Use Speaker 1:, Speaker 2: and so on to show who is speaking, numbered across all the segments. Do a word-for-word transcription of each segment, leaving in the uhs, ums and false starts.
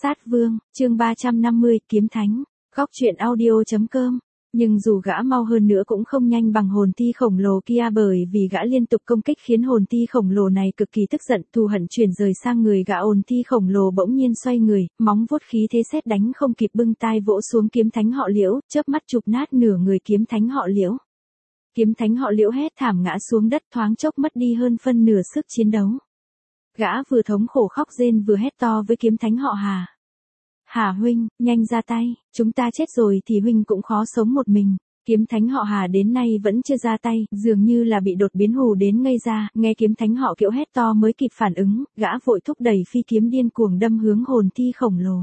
Speaker 1: Sát Vương, chương ba trăm năm mươi, Kiếm Thánh, góc truyện audio.com. Nhưng dù gã mau hơn nữa cũng không nhanh bằng hồn thi khổng lồ kia, bởi vì gã liên tục công kích khiến hồn thi khổng lồ này cực kỳ tức giận, thù hận chuyển rời sang người gã. Hồn thi khổng lồ bỗng nhiên xoay người, móng vuốt khí thế sét đánh không kịp bưng tai vỗ xuống kiếm thánh họ Liễu, chớp mắt chụp nát nửa người kiếm thánh họ Liễu. Kiếm thánh họ Liễu hét thảm ngã xuống đất, thoáng chốc mất đi hơn phân nửa sức chiến đấu. Gã vừa thống khổ khóc rên vừa hét to với kiếm thánh họ Hà. Hà huynh, nhanh ra tay, chúng ta chết rồi thì huynh cũng khó sống một mình. Kiếm thánh họ Hà đến nay vẫn chưa ra tay, dường như là bị đột biến hù đến ngây ra, nghe kiếm thánh họ Kiễu hét to mới kịp phản ứng, gã vội thúc đẩy phi kiếm điên cuồng đâm hướng hồn thi khổng lồ.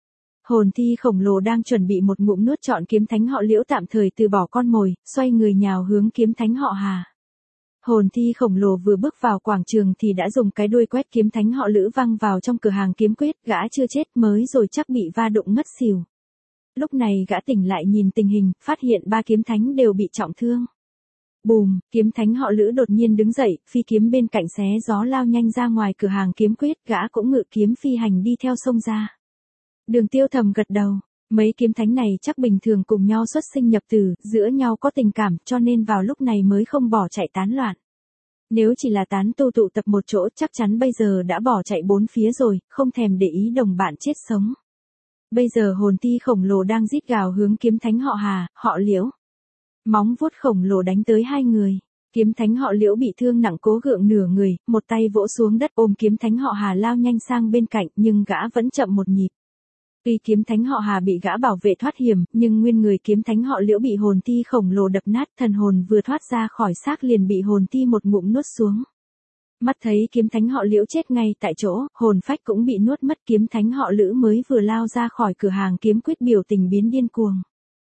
Speaker 1: Hồn thi khổng lồ đang chuẩn bị một ngụm nuốt trọn kiếm thánh họ Liễu, tạm thời từ bỏ con mồi, xoay người nhào hướng kiếm thánh họ Hà. Hồn thi khổng lồ vừa bước vào quảng trường thì đã dùng cái đuôi quét kiếm thánh họ Lữ văng vào trong cửa hàng kiếm quyết, gã chưa chết mới rồi chắc bị va đụng ngất xỉu. Lúc này gã tỉnh lại nhìn tình hình, phát hiện ba kiếm thánh đều bị trọng thương. Bùm, kiếm thánh họ Lữ đột nhiên đứng dậy, phi kiếm bên cạnh xé gió lao nhanh ra ngoài cửa hàng kiếm quyết, gã cũng ngự kiếm phi hành đi theo sông ra. Đường Tiêu thầm gật đầu. Mấy kiếm thánh này chắc bình thường cùng nhau xuất sinh nhập tử, giữa nhau có tình cảm, cho nên vào lúc này mới không bỏ chạy tán loạn. Nếu chỉ là tán tu tụ tập một chỗ chắc chắn bây giờ đã bỏ chạy bốn phía rồi, không thèm để ý đồng bạn chết sống. Bây giờ hồn thi khổng lồ đang rít gào hướng kiếm thánh họ Hà, họ Liễu. Móng vuốt khổng lồ đánh tới hai người. Kiếm thánh họ Liễu bị thương nặng cố gượng nửa người, một tay vỗ xuống đất ôm kiếm thánh họ Hà lao nhanh sang bên cạnh, nhưng gã vẫn chậm một nhịp. Tuy kiếm thánh họ Hà bị gã bảo vệ thoát hiểm, nhưng nguyên người kiếm thánh họ Liễu bị hồn thi khổng lồ đập nát, thần hồn vừa thoát ra khỏi xác liền bị hồn thi một ngụm nuốt xuống. Mắt thấy kiếm thánh họ Liễu chết ngay tại chỗ, hồn phách cũng bị nuốt mất, kiếm thánh họ Lữ mới vừa lao ra khỏi cửa hàng kiếm quyết biểu tình biến điên cuồng.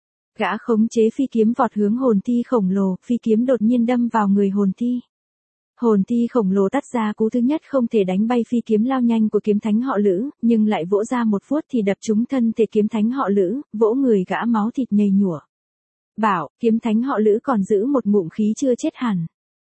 Speaker 1: Gã khống chế phi kiếm vọt hướng hồn thi khổng lồ, phi kiếm đột nhiên đâm vào người hồn thi. Hồn thi khổng lồ tắt ra cú thứ nhất không thể đánh bay phi kiếm lao nhanh của kiếm thánh họ Lữ, nhưng lại vỗ ra một vuốt thì đập trúng thân thể kiếm thánh họ Lữ, vỗ người gã máu thịt nhầy nhủa. Bảo, kiếm thánh họ Lữ còn giữ một ngụm khí chưa chết hẳn.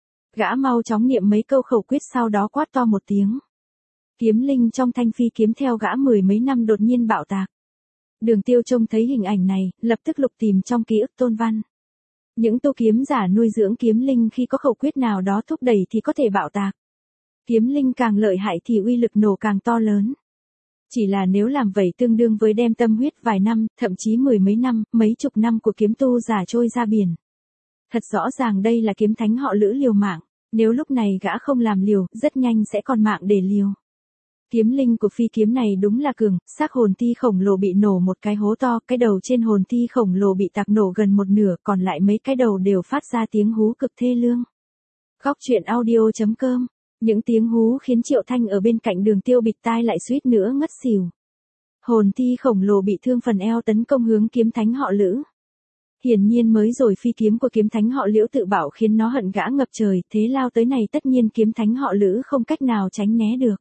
Speaker 1: Gã mau chóng niệm mấy câu khẩu quyết sau đó quát to một tiếng. Kiếm linh trong thanh phi kiếm theo gã mười mấy năm đột nhiên bạo tạc. Đường Tiêu trông thấy hình ảnh này, lập tức lục tìm trong ký ức tôn văn. Những tu kiếm giả nuôi dưỡng kiếm linh khi có khẩu quyết nào đó thúc đẩy thì có thể bạo tạc. Kiếm linh càng lợi hại thì uy lực nổ càng to lớn. Chỉ là nếu làm vậy tương đương với đem tâm huyết vài năm, thậm chí mười mấy năm, mấy chục năm của kiếm tu giả trôi ra biển. Thật rõ ràng đây là kiếm thánh họ Lữ liều mạng, nếu lúc này gã không làm liều, rất nhanh sẽ còn mạng để liều. Kiếm linh của phi kiếm này đúng là cường, xác hồn thi khổng lồ bị nổ một cái hố to, cái đầu trên hồn thi khổng lồ bị tạc nổ gần một nửa, còn lại mấy cái đầu đều phát ra tiếng hú cực thê lương. Góc truyện audio.com, những tiếng hú khiến Triệu Thanh ở bên cạnh Đường Tiêu bịt tai lại suýt nữa ngất xỉu. Hồn thi khổng lồ bị thương phần eo tấn công hướng kiếm thánh họ Lữ. Hiển nhiên mới rồi phi kiếm của kiếm thánh họ Liễu tự bảo khiến nó hận gã ngập trời, thế lao tới này tất nhiên kiếm thánh họ Lữ không cách nào tránh né được.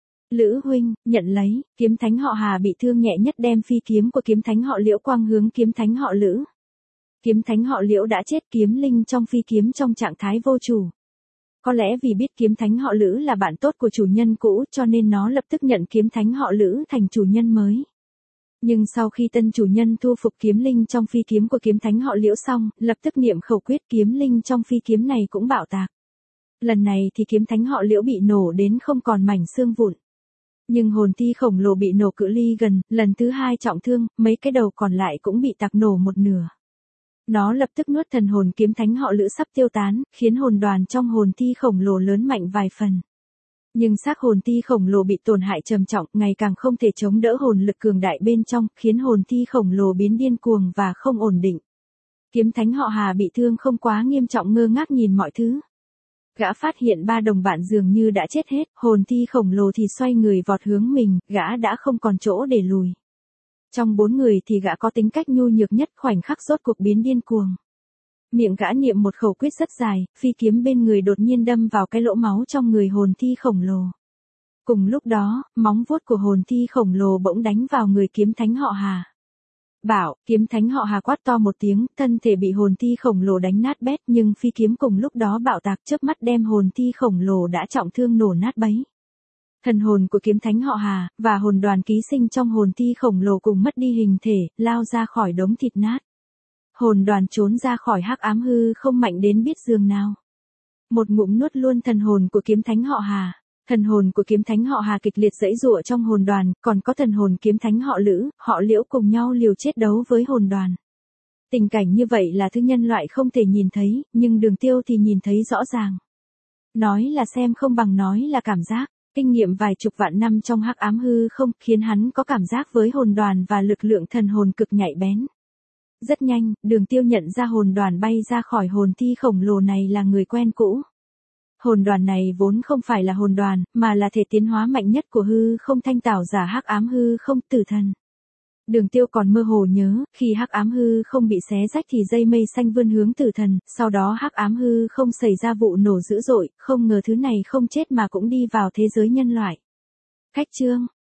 Speaker 1: Lữ huynh, nhận lấy, kiếm thánh họ Hà bị thương nhẹ nhất đem phi kiếm của kiếm thánh họ Liễu quang hướng kiếm thánh họ Lữ. Kiếm thánh họ Liễu đã chết, kiếm linh trong phi kiếm trong trạng thái vô chủ. Có lẽ vì biết kiếm thánh họ Lữ là bạn tốt của chủ nhân cũ cho nên nó lập tức nhận kiếm thánh họ Lữ thành chủ nhân mới. Nhưng sau khi tân chủ nhân thu phục kiếm linh trong phi kiếm của kiếm thánh họ Liễu xong, lập tức niệm khẩu quyết kiếm linh trong phi kiếm này cũng bạo tạc. Lần này thì kiếm thánh họ Liễu bị nổ đến không còn mảnh xương vụn. Nhưng hồn thi khổng lồ bị nổ cự ly gần, lần thứ hai trọng thương, mấy cái đầu còn lại cũng bị tạc nổ một nửa. Nó lập tức nuốt thần hồn kiếm thánh họ Lữ sắp tiêu tán, khiến hồn đoàn trong hồn thi khổng lồ lớn mạnh vài phần. Nhưng xác hồn thi khổng lồ bị tổn hại trầm trọng, ngày càng không thể chống đỡ hồn lực cường đại bên trong, khiến hồn thi khổng lồ biến điên cuồng và không ổn định. Kiếm thánh họ Hà bị thương không quá nghiêm trọng ngơ ngác nhìn mọi thứ. Gã phát hiện ba đồng bạn dường như đã chết hết, hồn thi khổng lồ thì xoay người vọt hướng mình, gã đã không còn chỗ để lùi. Trong bốn người thì gã có tính cách nhu nhược nhất, khoảnh khắc rốt cuộc biến điên cuồng. Miệng gã niệm một khẩu quyết rất dài, phi kiếm bên người đột nhiên đâm vào cái lỗ máu trong người hồn thi khổng lồ. Cùng lúc đó, móng vuốt của hồn thi khổng lồ bỗng đánh vào người kiếm thánh họ Hà. Bảo, kiếm thánh họ Hà quát to một tiếng, thân thể bị hồn thi khổng lồ đánh nát bét, nhưng phi kiếm cùng lúc đó bạo tạc chớp mắt đem hồn thi khổng lồ đã trọng thương nổ nát bấy. Thần hồn của kiếm thánh họ Hà, và hồn đoàn ký sinh trong hồn thi khổng lồ cùng mất đi hình thể, lao ra khỏi đống thịt nát. Hồn đoàn trốn ra khỏi hắc ám hư không mạnh đến biết giường nào. Một ngụm nuốt luôn thần hồn của kiếm thánh họ Hà. Thần hồn của kiếm thánh họ Hà kịch liệt giãy giụa trong hồn đoàn, còn có thần hồn kiếm thánh họ Lữ, họ Liễu cùng nhau liều chết đấu với hồn đoàn. Tình cảnh như vậy là thứ nhân loại không thể nhìn thấy, nhưng Đường Tiêu thì nhìn thấy rõ ràng. Nói là xem không bằng nói là cảm giác. Kinh nghiệm vài chục vạn năm trong hắc ám hư không khiến hắn có cảm giác với hồn đoàn và lực lượng thần hồn cực nhạy bén. Rất nhanh, Đường Tiêu nhận ra hồn đoàn bay ra khỏi hồn thi khổng lồ này là người quen cũ. Hồn đoàn này vốn không phải là hồn đoàn, mà là thể tiến hóa mạnh nhất của hư không thanh tảo giả hắc ám hư không tử thần. Đường Tiêu còn mơ hồ nhớ, khi hắc ám hư không bị xé rách thì dây mây xanh vươn hướng tử thần, sau đó hắc ám hư không xảy ra vụ nổ dữ dội, không ngờ thứ này không chết mà cũng đi vào thế giới nhân loại. Khách chương